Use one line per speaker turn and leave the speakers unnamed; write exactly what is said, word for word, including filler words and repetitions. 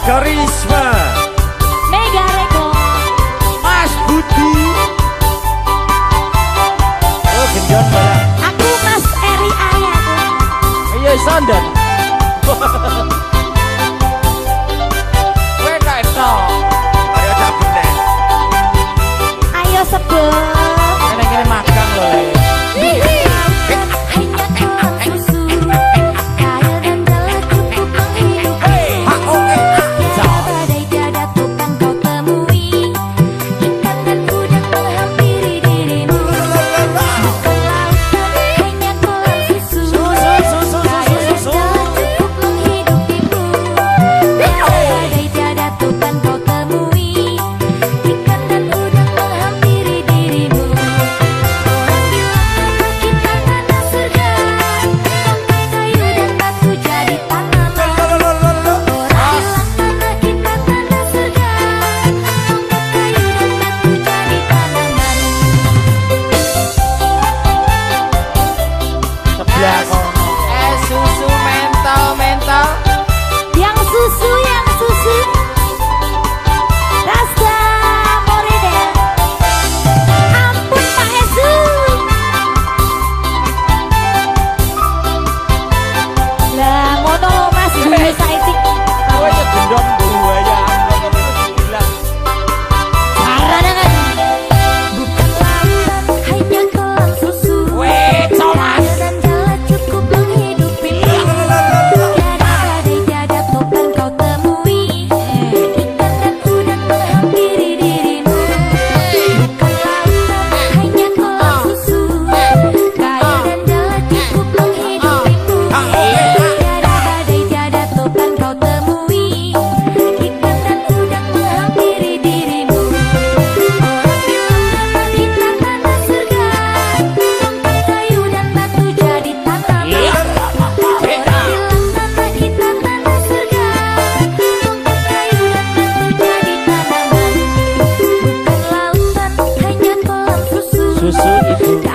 Karisma,
Mega Reko,
Mas Budi. Oh gendon barang.
aku Mas Eri Ayat.
Iya sandan. Kowe gak eto. Ayo cabut deh.
Ayo sebel.
Kene-kene makan lho.
Eh susu mental mental.
Yang susu, yang susu. Rasa Morena. Ampun Pak Esu. Lah ngono Mas Budi saiki.
Kowe gendong buaya. Susu itu